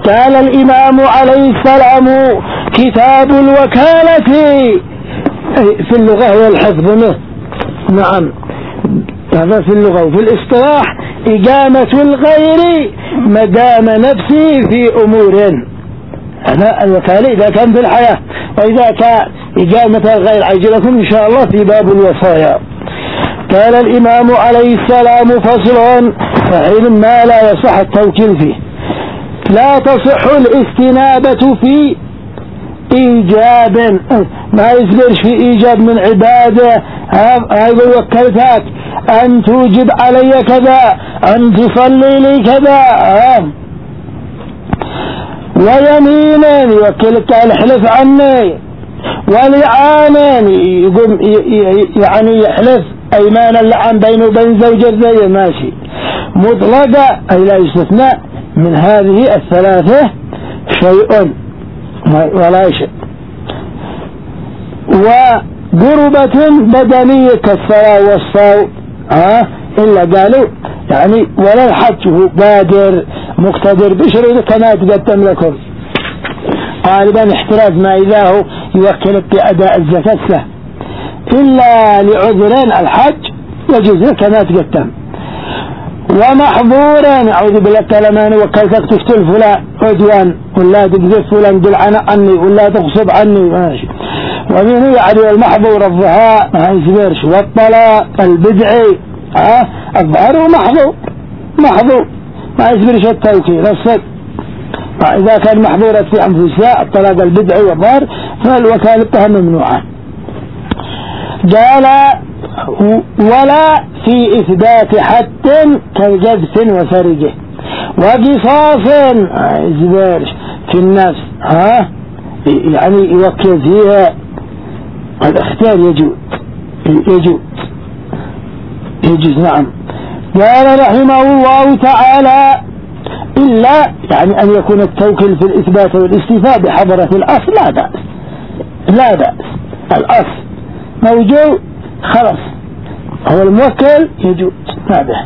قال الإمام عليه السلام: كتاب الوكالة في اللغة هي الحفظ منه. نعم، هذا في اللغة. وفي الاصطلاح إقامة الغير مدام نفسه في أمور. هذا الوكالة إذا كان في الحياة، وإذا كان إقامة الغير عجلكم إن شاء الله في باب الوصايا. قال الإمام عليه السلام: فصل: فعل ما لا يصح التوكيل فيه. لا تصح الاستنابة في إيجاب، ما يصبرش في إيجاب من عبادة. هذا وكلتك أن توجب علي كذا، أن تصلي لي كذا. ويمينا يوكلك الحلف عني، ولعانا يقوم يعني يحلف أيمان اللعان بينه وبين زوجة زي ماشي مطلقة، أي لا يستثنى من هذه الثلاثة شيء ولا شيء. وقربة بدنية كالصلاة والصوم إلا قالوا يعني ولا الحج هو قادر مقتدر بشروط كما تقدم لكم. غالبا احتراز ما إذا هو يوكل بأداء الزكاة له، إلا لعذرين الحج يجوز كما تقدم. ومحظورا أعوذ بالله كلمان وكلتك تقتل فلان عدوان، ولا تقذف فلان دلعنا عني، ولا تغصب عني ماشي. ومنه يعني المحظور الظهاء ما يصبرش، والطلاق البدعي الظهر محظور ما يصبرش التوكيل الصدق. فإذا كان محظورة في أنفسها الطلاق البدعي والظهر فالوكالتها ممنوعة. قال: ولا في إثبات حد كالجذف وسرقه وقصاص يصبرش في النفس يعني يوكل فيها الاختيار يجوز. نعم. قال رحمه الله تعالى: إلا يعني أن يكون التوكيل في الإثبات والاستيفاء بحضرة الأصل لا بأس الأصل موجود خلاص، هو الموكل يجوز هذا.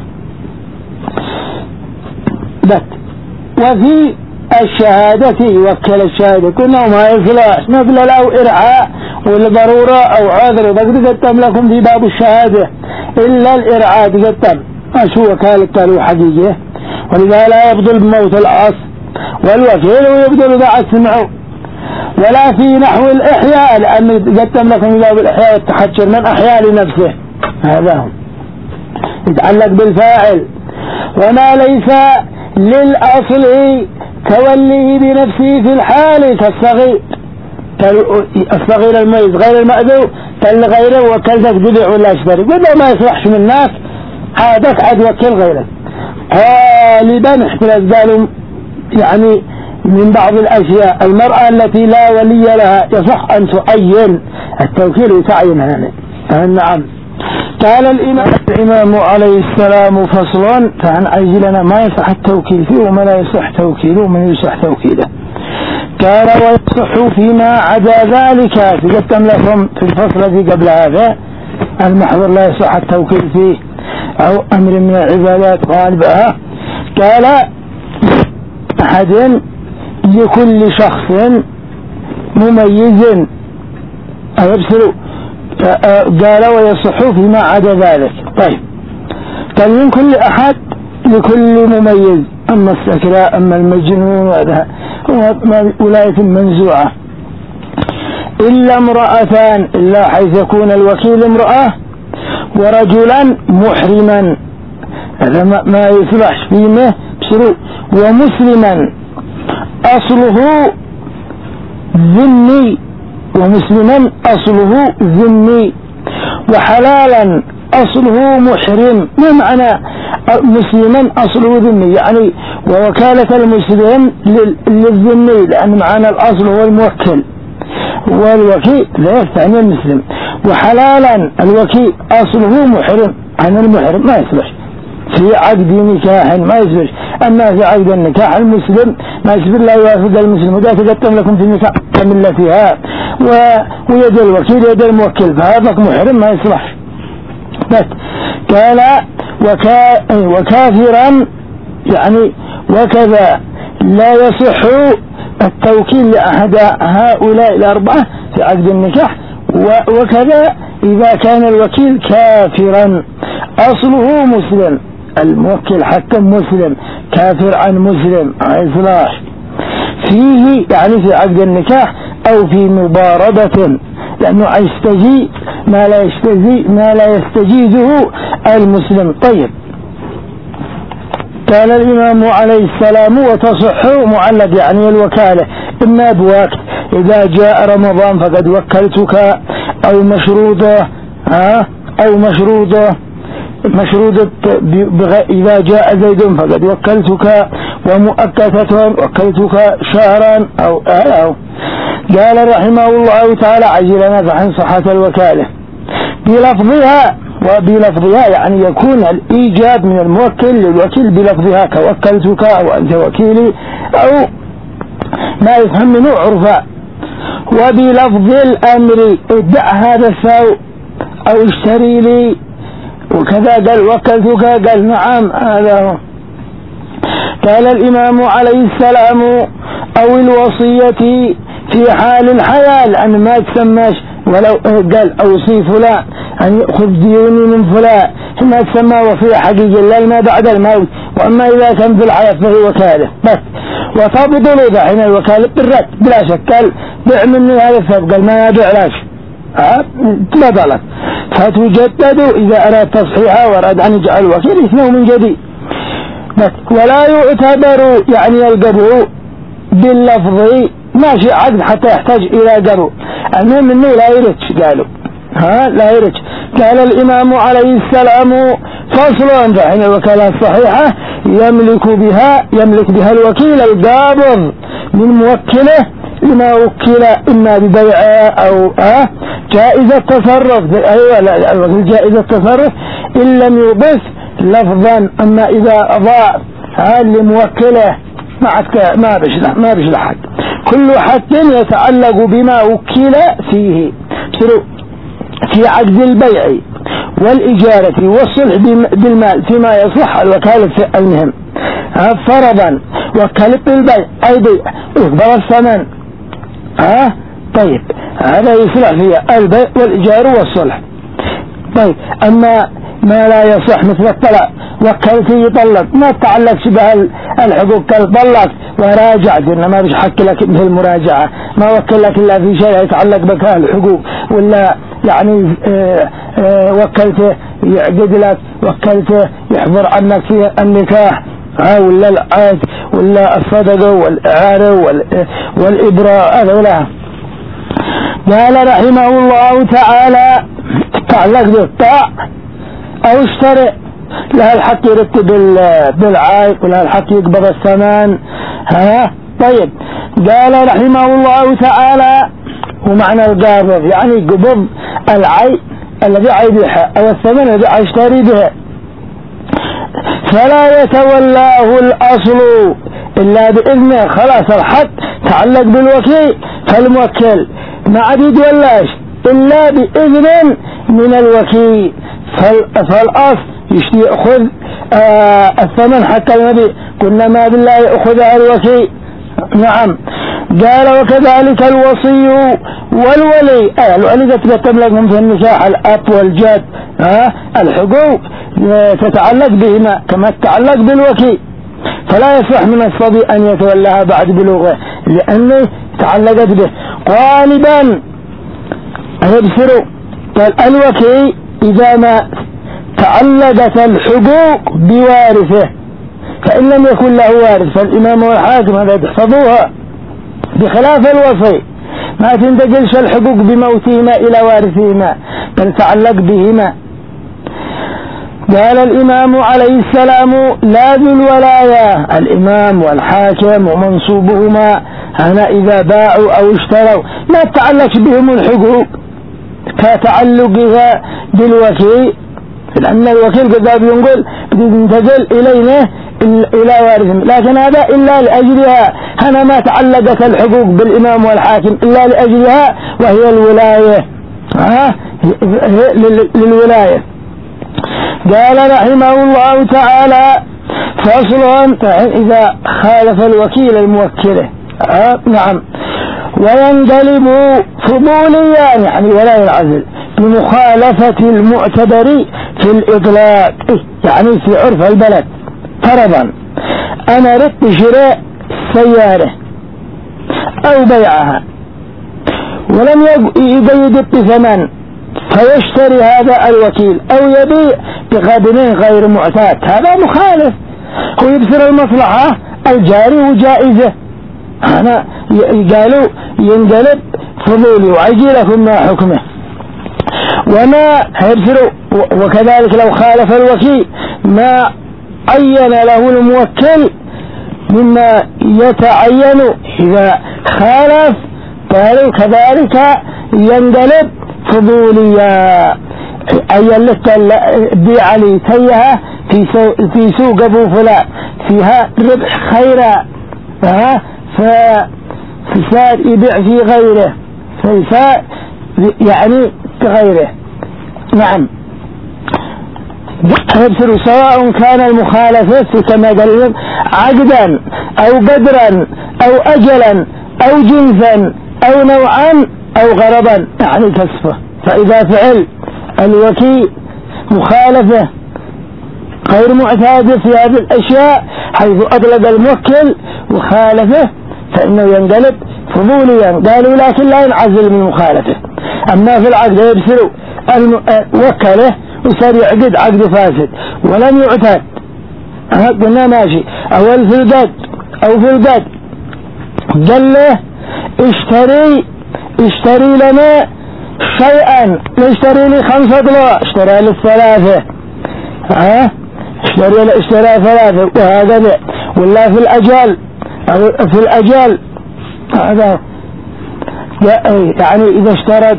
وفي الشهادة يوكل الشهادة كنا ما يصلح نقل له إرعاء والضرورة أو عذر، وقد قدم لكم في باب الشهادة إلا الإرعاء تقدم ما شو وكالة قالوا حقيقة، ولذا لا يبطل بموت الأصل، والوكيل يبطل بعد سمعه. ولا في نحو الإحياء لأن قدم لكم في باب الإحياء والتحجر من أحياء لنفسه، هذا هو يتعلق بالفاعل. وما ليس للأصل توليه بنفسه في الحال كالصغير، الصغير الميز غير المأذو كالغيره وكالذك جدع ولا أشبري، قلنا ما يصلحش من الناس عادك عاد وكل غيره. غالبا احتراز قالوا يعني من بعض الأشياء المرأة التي لا ولي لها يصح أن تعين التوكيل وتعينها. نعم. قال الإمام عليه السلام: فصل: فعن عجلنا ما يصح التوكيل فيه وما لا يصح توكيله ومن يصح توكيله. قال: ويصح فيما عدا ذلك. تقدم لكم في الفصل الذي قبل هذا المحظور لا يصح التوكيل فيه أو أمر من العبادات غالبها. قال: أحد لكل شخص مميز أيبصر. قال: ويصح فيما عدا ذلك. طيب، قال: من كل أحد لكل مميز، أما السكراء أما المجنون هذا ولاية منزوعة، إلا امرأتان، إلا حيث يكون الوكيل امرأة ورجلا محرما، هذا ما يصلح فيه بسرو. ومسلما أصله ذمي، ومسلما أصله ذمي. وحلالا أصله محرم. ما معنى مسلما أصله ذمي؟ يعني ووكالة المسلم للذمي، لأن معنى الأصل هو الموكل والوكيل لا يستعني المسلم. وحلالا الوكيل أصله محرم، عن المحرم ما يصلح في عقد نكاح ما يصلح. أما في عقد النكاح المسلم ما يصبر لا يوافق المسلم، وده تقدم لكم في النكاح ملتها ويد الوكيل يد الموكل، فهذا محرم ما يصلح. قال: وكافرا يعني وكذا لا يصح التوكيل لأحد هؤلاء الأربعة في عقد النكاح. وكذا إذا كان الوكيل كافرا أصله مسلم، الموكل حتى مسلم كافر عن مسلم إصلاح فيه، يعني في عقد النكاح أو في مباردة، لأنه يستجيز ما لا يستجيزه المسلم. طيب، قال الإمام عليه السلام وتصح معلق يعني الوكالة إما بوقت إذا جاء رمضان فقد وكلتك، أو مشروطة أو مشروطة إذا جاء زيد فقد وكلتك، ومؤقتة وكلتك شهرا أو قال رحمه الله تعالى عجلنا فعن صحة الوكالة بلفظها يعني يكون الإيجاب من الموكل للوكيل بلفظها كوكلتك أو أنت وكيلي أو ما يفهم منه عرفا، وبلفظ الأمر ادع هذا السوء أو اشتري لي، وكذا قال وكلتك قال نعم هذا هو. قال الإمام عليه السلام أو الوصية في حال الحياة، لأن ما تسماش ولو قال أوصي فلان أن يأخذ ديوني من فلان ما تسمى وصية حقيقية إلا ما بعد الموت، وأما إذا كان في الحياة فهي وكالة بس. وتبطل حين الوكالة بالرد بلا شك، قال بيع مني هذا الثوب قال ما يبيع لاش تبطلت، فتجدد إذا أراد تصحيحها وأراد أن يجعل الوكيل اسمه من جديد بس. ولا يعتبر يعني القبو باللفظ ماشي عقد حتى يحتاج إلى قبو، المهم منه لا يرج قالوا لا يرج. قال الإمام عليه السلام فصل فإن الوكالة الصحيحة يملك بها الوكيل القابض من موكله لما وكل إما ببيع أو جائزة تصرف، أيوة الوكيل جائزة تصرف إن لم يضف لفظا. أما إذا أضاع لموكله ما بش لحد، كل حد يتعلق بما وكل فيه في عقد البيع والإجارة والصلح بالمال فيما يصح الوكالة في أينهم. فرضا وكلت البيع أي بيع يقبل الثمن طيب هذا يصلح فيه البيع والإجارة والصلح. طيب أما ما لا يصح مثل الطلاق وكلته يطلق ما تعلقش بها الحقوق كالطلق وراجعت إنما مش حق لك مثل المراجعة، ما وكل لك إلا في شيء يتعلق بك الحقوق، ولا يعني وكلته يعقد لك، وكلته يحضر عنك في النكاح ولا العاد ولا الصدقة والإعارة والإبراء هذا ولا. قال رحمه الله تعالى تعلق بالطاع أو اشتري لها الحق يرتب بالعائق ولها الحق يقبض الثمن طيب. قال رحمه الله تعالى ومعنى القابض يعني قبض العين الذي يبيعها أو الثمن الذي يشتري به، فلا يتولاه الأصل إلا بإذنه. خلاص الحق تعلق بالوكيل فالموكل ما عاد يتولاش إلا بإذن من الوكيل، فالأصل يأخذ الثمن حتى النبي قلنا ما بالله يأخذها الوكيل. نعم. قال وكذلك الوصي والولي الولي تتملك من في النكاح الأب والجد الحقوق تتعلق بهما كما تتعلق بالوكيل، فلا يصح من الصبي أن يتولاها بعد بلوغه لأنه تعلقت به. غالبا يبصروا قال الوكيل إذا ما تعلقت الحقوق بوارثه فإن لم يكن له وارث فالإمام والحاكم هذا يحفظوها، بخلاف الوصي ما تنتقلش الحقوق بموتهما إلى وارثهما بل تعلق بهما. قال الإمام عليه السلام لا ذو الولاية الإمام والحاكم ومنصوبهما هنا إذا باعوا أو اشتروا ما تعلق بهم الحقوق كتعلقها بالوكيل، لأن الوكيل قد ينقل ينتقل إلينا إلى وارثهم، لكن هذا إلا لأجلها هنا ما تعلقت الحقوق بالإمام والحاكم إلا لأجلها وهي الولاية للولاية. قال رحمه الله تعالى فصل إذا خالف الوكيل الموكله نعم. وينقلب فضوليا يعني ولا ينعزل بمخالفة المعتبر في الإطلاق، يعني في عرف البلد. فرضا أنا ردت شراء سيارة أو بيعها ولم يقيد بثمن، فيشتري هذا الوكيل أو يبيع بقدر غير معتاد، هذا مخالف، ويبصر المصلحة الجاري وجائزة. أنا قالوا ينقلب فضولي وعجي لكم ما حكمه. وما هيبصروا وكذلك لو خالف الوكيل ما عين له الموكل مما يتعين إذا خالف، قالوا كذلك ينقلب فضوليا. عين لك بيع لي سيها في سوق أبو فلان فيها ربح خيرا، فصار يبيع في غيره، فصار يعني بغيره. نعم. يبصر سواء كان المخالفة كما قال عقدا أو قدرا أو أجلا أو جنسا أو نوعا أو غرضا، يعني كسفه. فإذا فعل الوكيل مخالفة غير معتادة في هذه الأشياء حيث أطلق الموكل وخالفه فإنه ينقلب فضوليا. قالوا لكن لا ينعزل من المخالفة. أما في العقد يبصر وكله وصار يعقد عقد فاسد ولم يعتاد، قلنا ماشي. أول في القد أو في القد قال له اشتري لنا شيئا، اشتري لي 5 ضلوع، اشترى لي 3، اشترى 3 وهذا. ولا في الأجل أو في الأجل هذا يعني إذا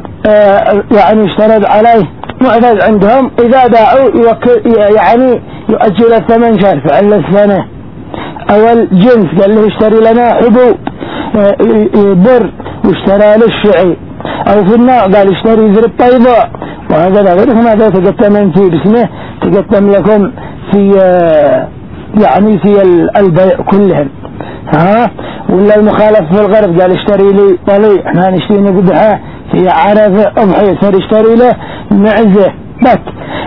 اشترط عليه معتاد عندهم إذا باعوا يعني يؤجل الثمن شهر فعل السنة. أو الجنس قال له اشتري لنا حبوب بر واشترى للشعي. أو في النوع قال اشتري زر الطيباء وهذا غيرهم. هذا تقدم في باسمه تقدم لكم في يعني في البيع كلهم. ولا المخالف في الغرب قال اشتري لي طليع، احنا نشتري قدها في عرفة أضحية، صار اشتري له معزة بس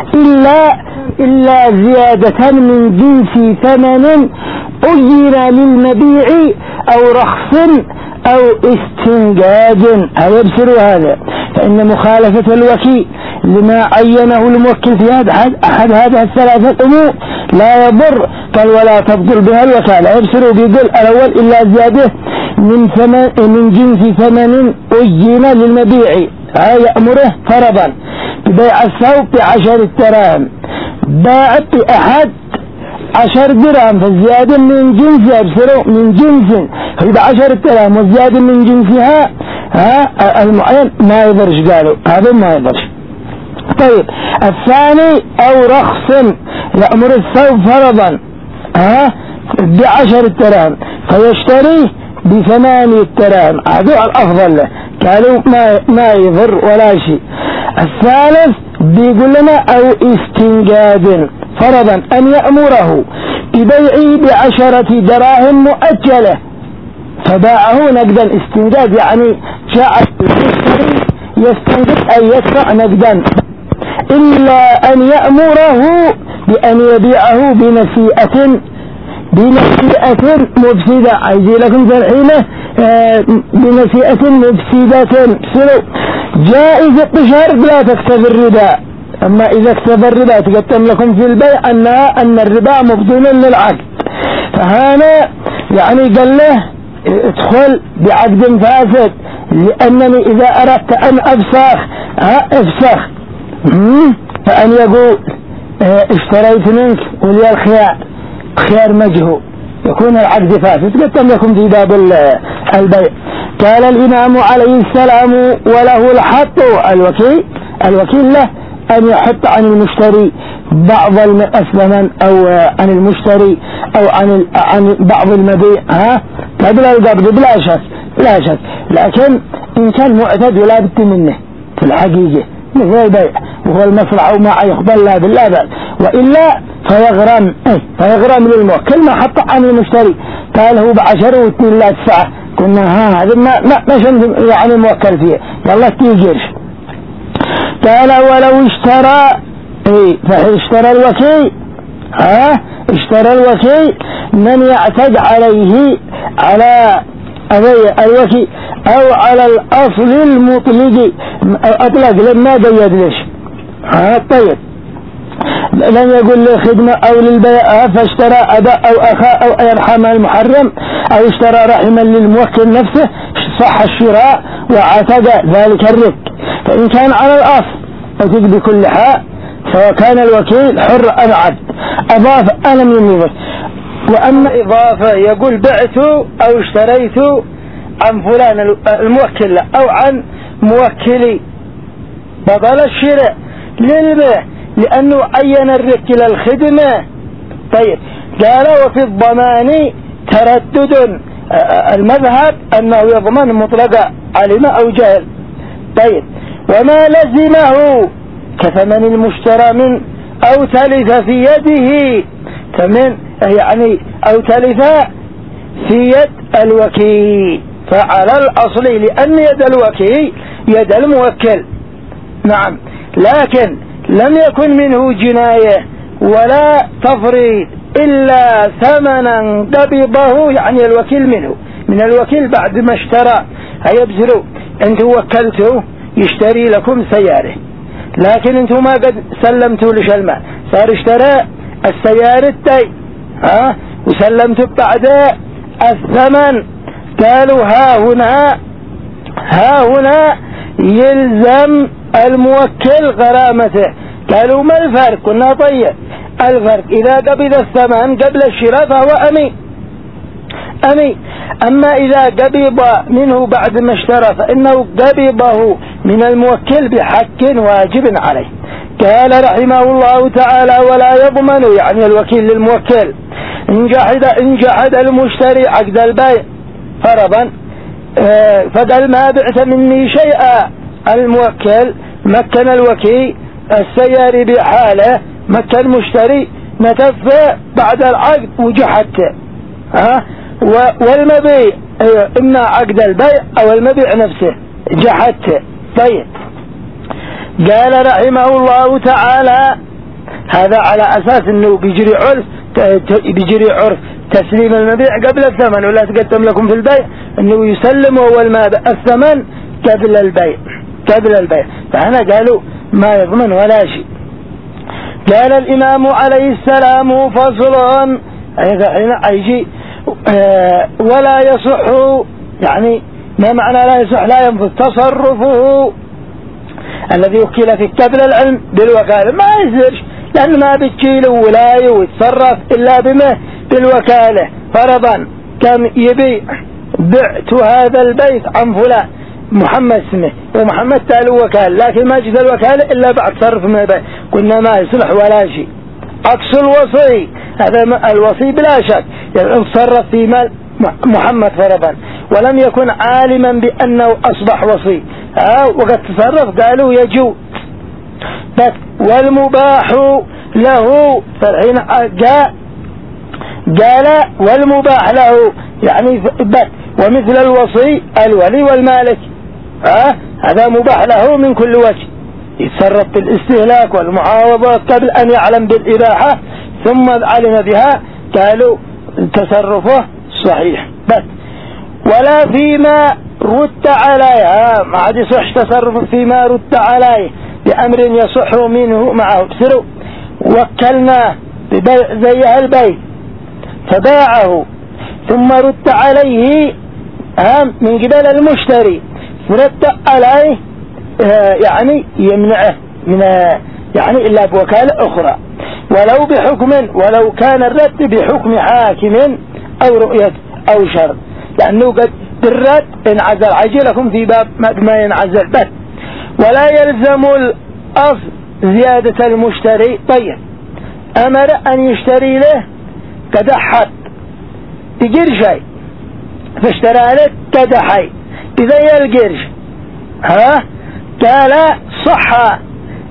إلا زيادة من جنس ثمن أجر للمبيع أو رخص أو استنجاد. هيبصر هذا. فإن مخالفة الوكيل لما عينه الموكل في أحد هذه الثلاثة أمور لا يضر، قال ولا تبطل بها الوكالة. يبصر بيقول الأول إلا زيادة من جنس ثمن أجر للمبيع، يأمره فرضا ببيع الثوب ب10 دراهم، باع بأحد 10 درهم، فالزيادة من جنس يبصروا من جنس هي ب10 دراهم والزيادة من جنسها المعين ما يضرش. قالوا هذا ما يضرش. طيب الثاني أو رخص يأمر الثوب فرضا ب10 دراهم فيشتري ب8 دراهم، هذا الأفضل له. قالوا ما يضر ولا شيء. الثالث بيقول لنا أو استنجاد فرضا أن يأمره ببيعه ب10 دراهم مؤجلة فباعه نقدا. استنجاد يعني جاء يستنجد أن يدفع نقدا، إلا أن يأمره بأن يبيعه بنسيئة مفسدة. عايزي لكم ترحيله بنسيئة مفسدة جائزة بشرط لا تكتب الربا. أما إذا اكتب الربا تقدم لكم في البيع أن الربا مبطل للعقد. فهنا يعني قال له ادخل بعقد فاسد، لأنني إذا أردت أن أفسخ فأن يقول اشتريت منك ولي خيار مجهول، يكون العقد فاسد. قدم لكم في باب البيع. قال الإمام عليه السلام وله الحط الوكيل له أن يحط عن المشتري بعض الثمن أو عن المشتري أو عن بعض المبيع قبل القبض بلا شك. لكن إن كان معتد ولا بد منه في الحقيقة مثل البيع وهو المصلحة وما يقبل لا بالأبد، وإلا فيغرم للموكل ما حط عن المشتري قال هو ب10 واثنين لا تدفعه، قلنا هذا ما يعني موكل فيه يلا تيجرش. قال ولو اشترى فاشترى الوكيل اشترى الوكيل من يعتد عليه على الوكيل او على الاصل المطلق، اطلق لما قيد ليش طيب لم يقول له خدمة او للبيع فاشترى اباء او اخاء او يرحم المحرم او اشترى رحما للموكل نفسه صح الشراء واعتد ذلك الرق. فان كان على الاصل اتد بكل حال سواء كان الوكيل حر ام عبد اضاف انا من النظر. واما اضافة يقول بعت او اشتريت عن فلان الموكل او عن موكلي بطل الشراء للبيع لانه عين الرق للخدمة. طيب قال وفي الضمان تردد، المذهب انه يضمن مطلق علم او جهل. طيب وما لزمه كثمن المشترى من او تلف في يده ثمن يعني او تلف في يد الوكيل فعلى الاصل لان يد الوكيل يد الموكل. نعم لكن لم يكن منه جناية ولا تفريط الا ثمنا قبضه يعني الوكيل منه من الوكيل بعد ما اشترى. هيبزروا انتوا وكلتوا يشتري لكم سيارة لكن انتوا ما قد سلمتوا لش المال صار اشترى السيارة تاي وسلمتوا بعد الثمن. قالوا ها هنا يلزم الموكل غرامته. قالوا ما الفرق؟ قلنا طيب الفرق إذا قبض الثمن قبل الشراء فهو أمين. أما إذا قبض منه بعد ما اشترى فإنه قبضه من الموكل بحق واجب عليه. قال رحمه الله تعالى ولا يضمن يعني الوكيل للموكل إن جحد المشتري عقد البيع فرضا فقال ما بعت مني شيئا. الموكل مكن الوكيل السياري بحاله مكن المشتري نتف بعد العقد وجحدته والمبيع إما عقد البيع أو المبيع نفسه جحدته. طيب قال رحمه الله تعالى هذا على أساس أنه بيجري عرف تسليم المبيع قبل الثمن ولا تقدم لكم في البيع أنه يسلم هو الثمن قبل البيع فهنا قالوا ما يضمن ولا شيء. قال الإمام عليه السلام فصل يجي ولا يصح يعني ما معنى لا يصح لا ينفذ تصرفه الذي وكل في قبل العلم بالوكالة ما يصيرش لأنه ما بتشيله ولايه ويتصرف إلا بما بالوكالة. فرضا كان يبيع بعت هذا البيت عن فلان محمد اسمه ومحمد تالو وكال لكن ما جد الوكالة إلا بعد صرف من البيت قلنا ما يصلح ولا شيء. عكس الوصي هذا الوصي بلا شك يتصرف في مال محمد فرضا ولم يكن عالما بأنه أصبح وصي وقد تصرف قالوا يجوز. والمباح له فالحين قال والمباح له يعني ومثل الوصي الولي والمالك هذا مباح له من كل وجه يتصرف بالاستهلاك والمعاوضات قبل أن يعلم بالإباحة ثم علم بها قالوا تصرفه صحيح. ولا فيما رد عليه ما عاد يصح تصرف فيما رد عليه بأمر يصح منه معه. بسروا وكلنا زي البيت فباعه ثم رد عليه من قبل المشتري رد عليه يعني يمنعه من يعني إلا بوكالة أخرى ولو كان الرد بحكم حاكم أو رؤية أو شر لأنه قد بالرد انعزل عجلكم في باب ما ينعزل بس. ولا يلزم الأصل زيادة المشتري. طيب أمر أن يشتري له كدحت بقرشي فاشترى لك كدحي إذا القرش قال صح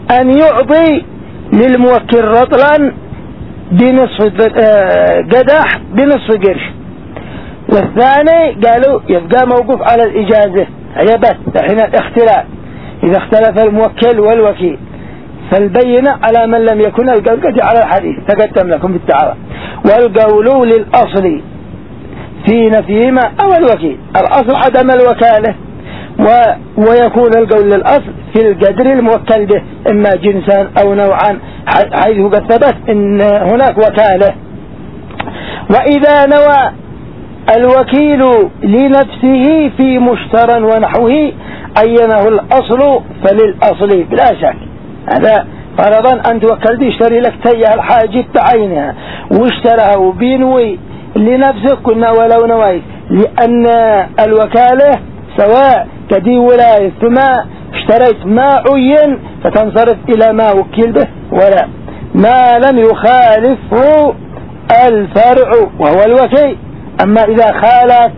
أن يعطي للموكل رطلا بنصف قدح بنصف قرش. والثاني قالوا يبقى موقوف على الإجازة، هي بس حين الاختلاف، إذا اختلف الموكل والوكيل فالبينة على من لم يكن القول على الحديث تقدم لكم بالتعارض. والقول للأصل في نفيهما أو الوكيل، الأصل عدم الوكالة، ويكون القول للأصل في القدر الموكل به إما جنسا أو نوعا حيث قد ثبت إن هناك وكالة. وإذا نوى الوكيل لنفسه في مشترى ونحوه عينه الأصل فللأصل بلا شك. هذا فرضا أن توكل يشتري لك تيه الحاجة بعينها واشترها وبينوي لنفسك كنا ولو نويت، لأن الوكالة سواء كدي ولاية ثم اشتريت ما عين فتنصرف إلى ما وكيل به، ولا ما لم يخالفه الفرع وهو الوكيل. أما إذا خالف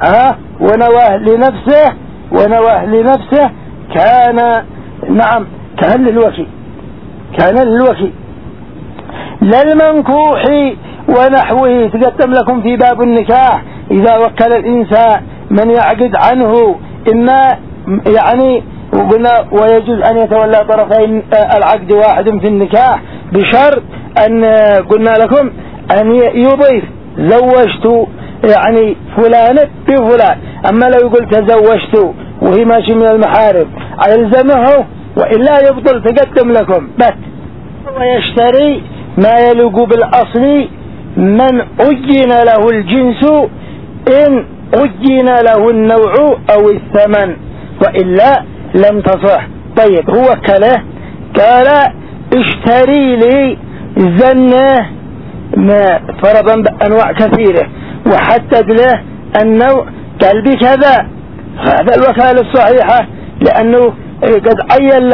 ونواه لنفسه كان نعم كان للوكيل للمنكوح ونحوه. تقدم لكم في باب النكاح إذا وكل الإنسان من يعقد عنه إما يعني وقلنا ويجوز أن يتولى طرفين العقد واحد في النكاح بشرط أن قلنا لكم أن يضيف زوجت يعني فلانة بفلان. أما لو يقول تزوجت وهي ماشي من المحارم يلزمه وإلا يبطل. تقدم لكم بس ويشتري ما يليق بالأصل من عين له الجنس إن عين له النوع أو الثمن وإلا لم تصح. طيب هو كله قال اشتري لي زنه ما فرضا بأنواع كثيرة وحدد له النوع قال بكذا، هذا الوكالة الصحيحة لأنه قد عين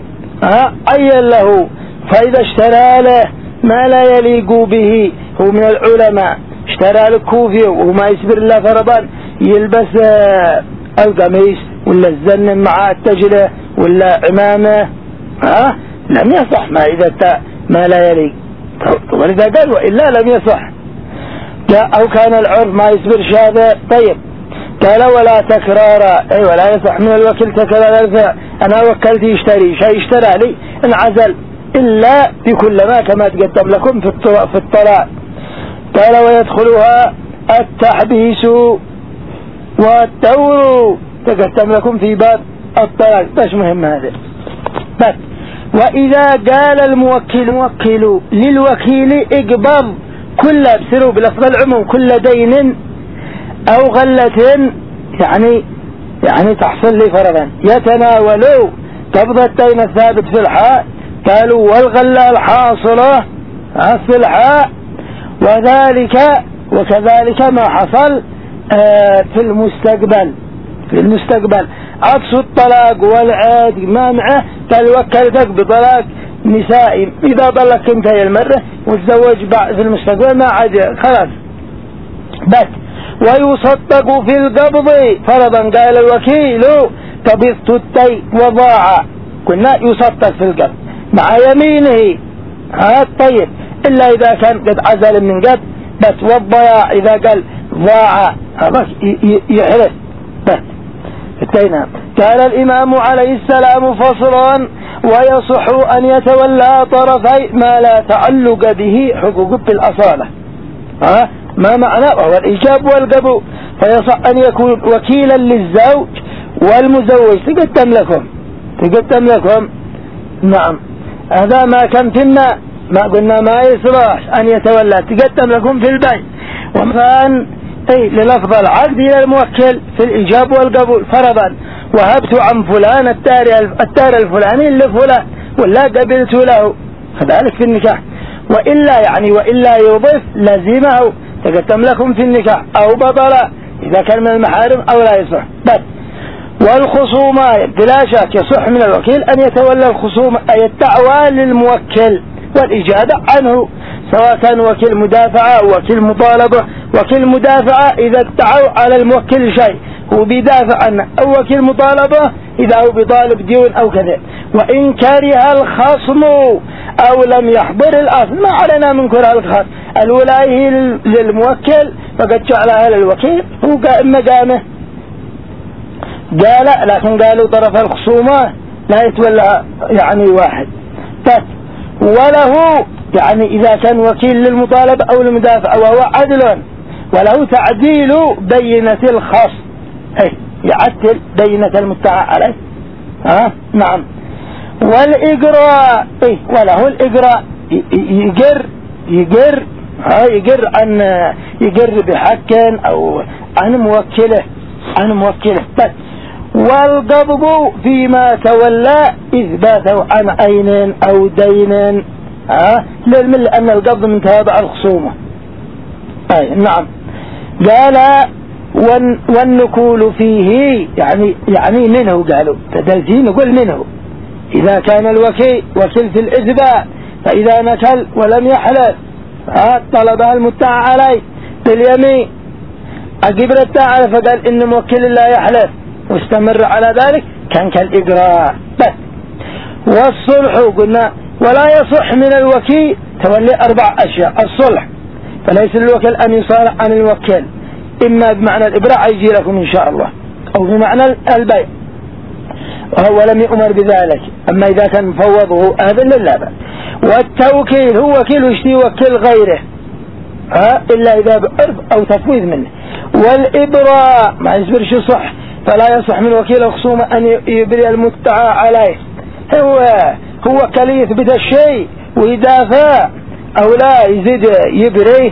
له فإذا اشترى له ما لا يليق به هو من العلماء اشترى الكوفي وما يسبر الله فرضا يلبس القميص ولا الزن مع التجلة ولا عمامة لم يصح ما إذا ما لا يليق. ولذا قال وإلا لم يصح. أو كان العرف ما يسبر شهادة. طيب قال ولا تكرار أي ولا يصح من الوكيل تكرار الفعل. أنا وكلت يشتري شيء اشترى لي انعزل إلا بكل ما كما تقدم لكم في الطلاق. قال ويدخلها التحبيس والدور تقدم لكم في باب الطلاق. مش مهم هذا بس. وإذا قال الموكل للوكيل اقبض كل بسروا بلفظ العموم كل دين أو غلة يعني تحصل لي فرضا يتناولوا قبض الدين الثابت في الحال. قالوا والغلة الحاصلة في الحال وكذلك ما حصل في المستقبل عكس الطلاق والعاد مانعه. قال وكلتك بطلاق نسائي إذا طلقت انتهي المرة والزوج في المستقبل ما عاد خلاص بس. ويصدق في القبض فرضا قال الوكيل قبضت التي وضاع كنا يصدق في القبض مع يمينه طيب إلا إذا كان قد عزل من قبل بس. والضياع إذا قال ضاع يحرس بس التينام. قال الإمام عليه السلام فصلا ويصح أن يتولى طرفي ما لا تعلق به حقوق بالأصالة ما معنى وهو الإيجاب والقبول. فيصح أن يكون وكيلا للزوج والمزوج. تقدم لكم نعم هذا ما كان فينا ما قلنا ما يصلح أن يتولى. تقدم لكم في البيع ومثلا للفظ العقد إلى الموكل في الإيجاب والقبول فرضا وهبت عن فلان التار الفلاني لفلان ولا قبلت له كذلك في النكاح. وإلا يضيف لازمه تقدم لكم في النكاح أو بطل إذا كان من المحارم أو لا يصح بس. والخصومة بلا شك يصح من الوكيل أن يتولى الخصومة أي الدعوى للموكل والإجابة عنه سواء كان وكيل مدافعة أو وكيل مطالبة. وكيل مدافعة إذا ادعوا على الموكل شيء هو بيدافع عنه، أو وكيل مطالبة إذا هو بيطالب ديون أو كذا. وإن كره الخصم أو لم يحضر الأصل ما علينا من كره الخصم، الولاية للموكل فقد جعلها للوكيل، هو قائم مقامه قال، لكن قالوا طرف الخصومة لا يتولى يعني واحد. وله يعني إذا كان وكيل للمطالبة أو المدافع وهو عدل، وله تعديل بينة الخصم، يعدل بينة المدعى عليه. نعم. والإجراء وله الإجراء، يقر بحق أو عن موكله والقبض فيما تولى إثباته عن عين أو دين، لأن القبض من تابع الخصومة. نعم. قال والنكول فيه يعني منه، قالوا تدلسين نقول منه إذا كان الوكيل في الإثبات، فإذا نكل ولم يحلف طلبها المدعى عليه باليمين أجبر التعالى فقال إن موكل لا يحلف واستمر على ذلك كان كالإجراء بس. والصلح قلنا ولا يصح من الوكيل تولي 4 أشياء. الصلح فليس للوكيل أن يصالح عن الموكل، إما بمعنى الإبراء يجي لكم إن شاء الله، أو بمعنى البيع وهو لم يؤمر بذلك، أما إذا كان مفوضه أذن لله بأس. والتوكيل هو وكيل ويشتي وكيل غيره إلا إذا بعرف أو تفويض منه. والإبراء ما يصبرش صح، فلا يصح من وكيل الخصومة أن يبري المدعى عليه، هو كلي يثبت الشيء ويدافع أو لا يزيد يبريه.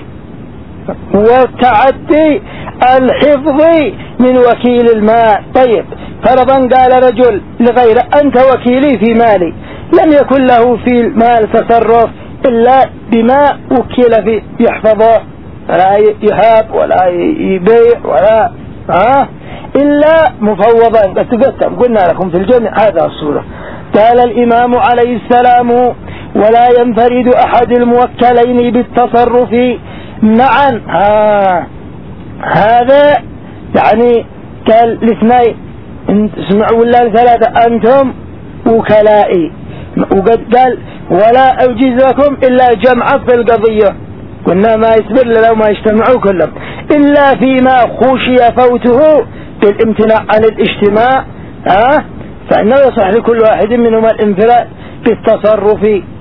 والتعدي الحفظ من وكيل المال. طيب فرضا قال رجل لغيره أنت وكيلي في مالي، لم يكن له في المال تصرف إلا بما وكيل فيه يحفظه، ولا يهاب ولا يبيع ولا إلا مفوضا تقسم. قلنا لكم في الجمع هذا الصورة. قال الإمام عليه السلام ولا ينفرد أحد الموكلين بالتصرف معا. هذا يعني قال الاثنين اسمعوا ولا الثلاثة أنتم وكلائي، وقد قال ولا أوجز لكم إلا جمعة في القضية، قلنا ما يسبر لو ما يجتمعوا كلهم إلا فيما خشي فوته بالامتناع عن الاجتماع، فإنه يصح لكل واحد منهما الانفراد بالتصرف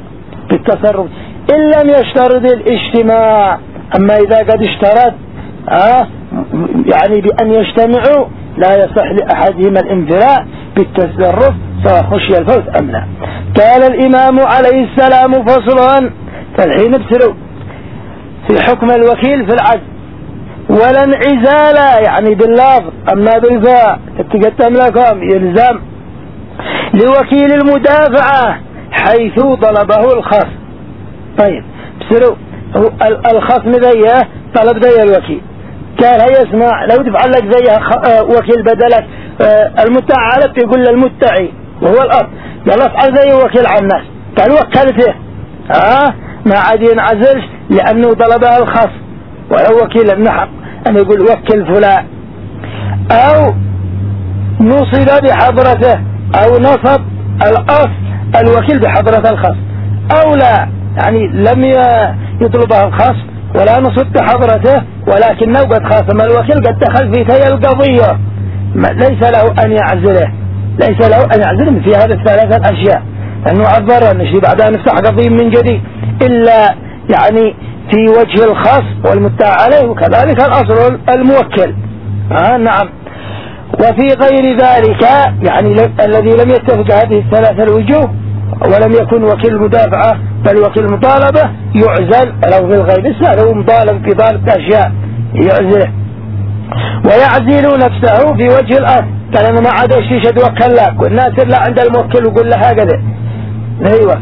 إن لم يشترط الاجتماع. أما إذا قد اشترط يعني بأن يجتمعوا لا يصح لأحدهما الانفراد بالتصرف سواء خشي الفوت أم لا. قال الإمام عليه السلام فصلا، فالحين ابسلوا في حكم الوكيل في العدل. ولا انعزال يعني باللفظ، أما بالفاء تقدم لكم يلزم لوكيل المدافعة حيث طلبه الخصم. طيب بسروا الخصم ذيه طلب ذي الوكيل، قال هيا اسمع لو تفعل لك زي وكيل بدلك المدعى عليك يقول للمدعي وهو الأب يلا افعل زي وكيل على الناس، قال وكلته ما عاد ينعزلش لأنه طلبها الخصم، ولو وكيل النحق أن يقول وكل فلان، أو نصب بحضرته أو نصب الأصل الوكيل بحضرة الخصم، أو لا يعني لم يطلبها الخصم ولا نصب بحضرته ولكنه قد خاصم الوكيل قد دخل في تي القضية، ليس له أن يعزله في هذه الثلاثة الأشياء، لأنه عبر النشي بعدها نفتح قضية من جديد إلا يعني في وجه الخاص والمدعى عليه، وكذلك الأصل الموكل. نعم. وفي غير ذلك يعني الذي لم يتفق هذه الثلاثة الوجوه ولم يكن وكيل المدافعة بل وكيل المطالبة يعزل لو في الغيب لو مطالب في ذلك أشياء يعزله. ويعزل نفسه في وجه الأصل، قال أنا ما عاد أشتشد وكلك والناس لا عند الموكل وقل له هكذا. أيوة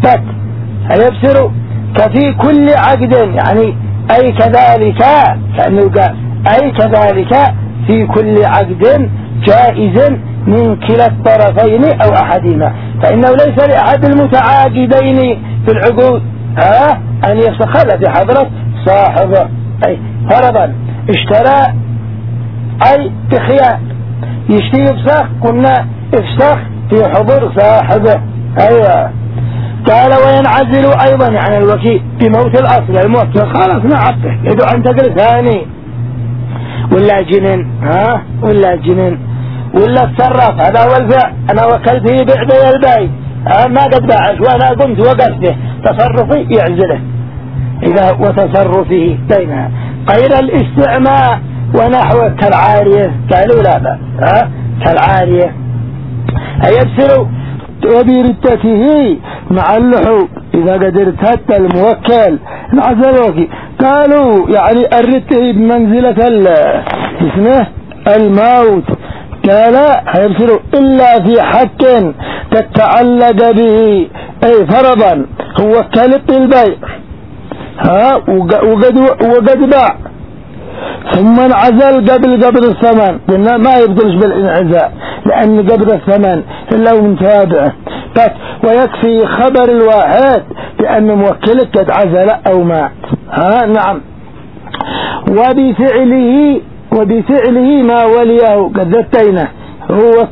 هيبصروا كفي كل عقد يعني أي كذلك كأنه قال أي كذلك في كل عقد جائز من كلا الطرفين أو أحدهما، فإنه ليس لأحد المتعاقدين في العقود أن يستخل في حضرة صاحبه. أي فرضا اشترى أي بخيار يشتي يفسخ قلنا افسخ في حضور صاحبه. أيوة. قال وينعزل أيضا يعني الوكيل بموت الأصل الموكل خلاص نعطه يدعو أن تقل ثاني ولا جنن ولا جنن ولا تصرف. هذا هو الفعل. أنا وكلته بعدي البيت ما قد باعش وأنا قمت وقفته تصرفي يعزله إذا وتصرفه بينها غير الاستعماء ونحوه كالعارية قالوا لا بأس كالعارية أيبسلوا وبردته مع اللحوم إذا قدرت حتى الموكل نعزلوك. قالوا يعني الرته بمنزلة اسمه الموت. قال هيبسلوا إلا في حق تتعلق به أي فرضا هو كلب البيع وقد باع ثم انعزل قبل الثمن. قلنا ما يبطلش بالانعزال لأن قبل الثمن إلا متابعه بس ويكفي خبر الواحد بأن موكلك قد عزل أو مات. نعم. وبفعله ما وليه قد ذتينه هو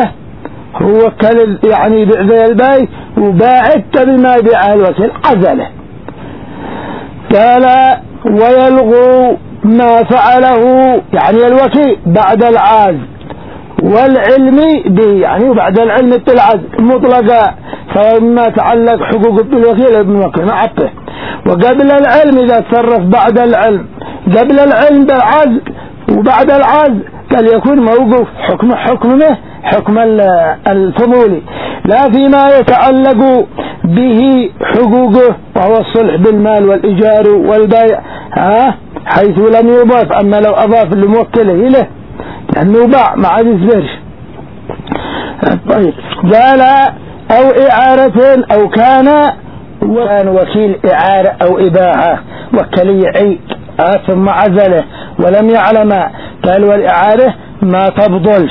وكله يعني بيع البيع وباعت قبل ما يبيعه الوكيل عزله. قال ويلغو ما فعله يعني الوكيل بعد العزل والعلم به يعني وبعد العلم بالعزل مطلقا سواء ما تعلق حقوق بالوكيل ابن وكيل نعطه. وقبل العلم إذا تصرف بعد العلم قبل العلم بالعزل وبعد العزل قال يكون موقوف حكم الفضولي لا فيما يتعلق به حقوقه وهو الصلح بالمال والإيجار والبيع حيث لم يضاف. أما لو أضاف الموكله له لأنه باع ما عاد يصبرش. طيب. قال أو إعارة أو كان وكيل إعارة أو إباحة وكلي عيد ثم عزله ولم يعلم. قال والإعارة ما تبطلش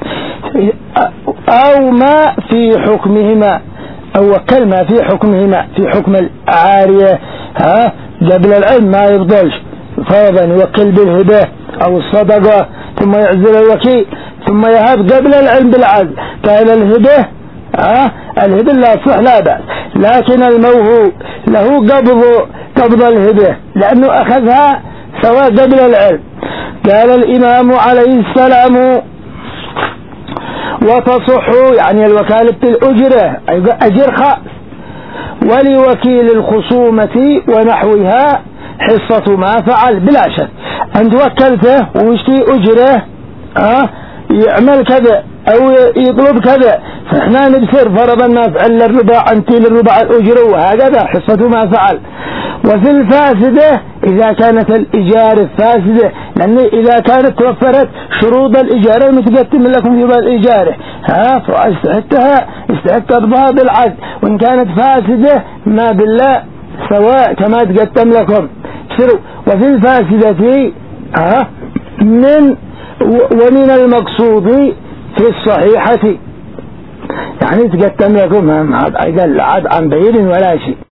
أو ما في حكمهما أو وكل ما في حكمهما في حكم العارية قبل العلم ما يبطلش فرضا يوكل بالهبة أو الصدقة ثم يعزل الوكيل ثم يهب قبل العلم بالعزل. قال الهبة الهبة لا صح لا بأس لكن الموهوب له قبض الهبة لأنه أخذها سواء قبل العلم. قال الإمام عليه السلام وتصح يعني الوكالة الأجرة أجر خاص ولوكيل الخصومة ونحوها حصة ما فعل بلا شك. أنت وكلته ويشتي أجره يعمل كذا أو يطلب كذا فإحنا نبصر فرضا نفعل الربع أنت للربع الأجر وهكذا حصة ما فعل. وفي الفاسدة إذا كانت الإجارة الفاسدة لأن إذا كانت توفرت شروط الإجارة المتقدم لكم في الإجارة فاستحقت أرضها بالعدل وإن كانت فاسدة ما بالله سواء كما تقدم لكم. وفي الفاسدة ومن المقصود في الصحيحة يعني تقدم لكم عاد عن بين ولا شيء.